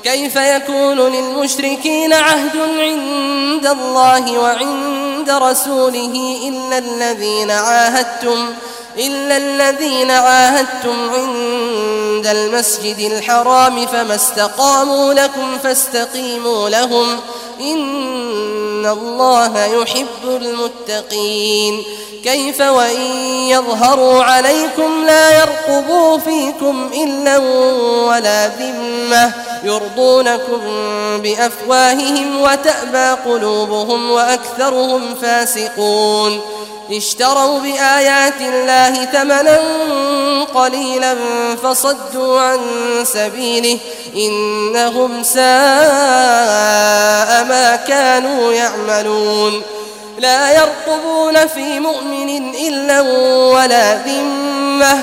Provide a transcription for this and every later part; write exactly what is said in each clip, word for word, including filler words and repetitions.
كيف يكون للمشركين عهد عند الله وعند رسوله إلا الذين عاهدتم إلا الذين عاهدتم عند المسجد الحرام فما استقاموا لكم فاستقيموا لهم إن الله يحب المتقين. كيف وإن يظهروا عليكم لا يرقبوا فيكم إلا ولا ذمة يرضونكم بأفواههم وتأبى قلوبهم وأكثرهم فاسقون. اشتروا بآيات الله ثمنا قليلا فصدوا عن سبيله إنهم ساء ما كانوا يعملون. لا يرقبون في مؤمن إلا ولا ذمة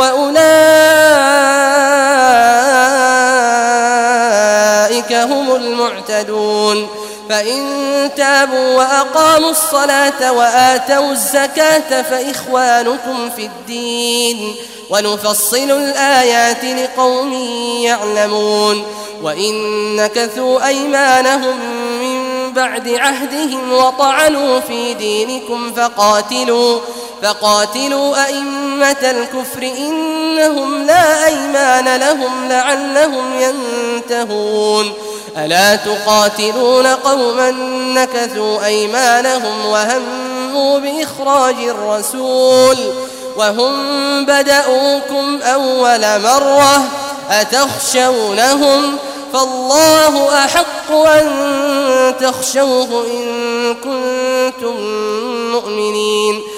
وأولئك هم المعتدون. فإن تابوا وأقاموا الصلاة وآتوا الزكاة فإخوانكم في الدين ونفصل الآيات لقوم يعلمون. وإن نكثوا أيمانهم من بعد عهدهم وطعنوا في دينكم فقاتلوا فقاتلوا أئمة الكفر إنهم لا أيمان لهم لعلهم ينتهون. ألا تقاتلون قوما نكثوا أيمانهم وهموا بإخراج الرسول وهم بدأوكم أول مرة أتخشونهم فالله أحق أن تخشوه إن كنتم مؤمنين.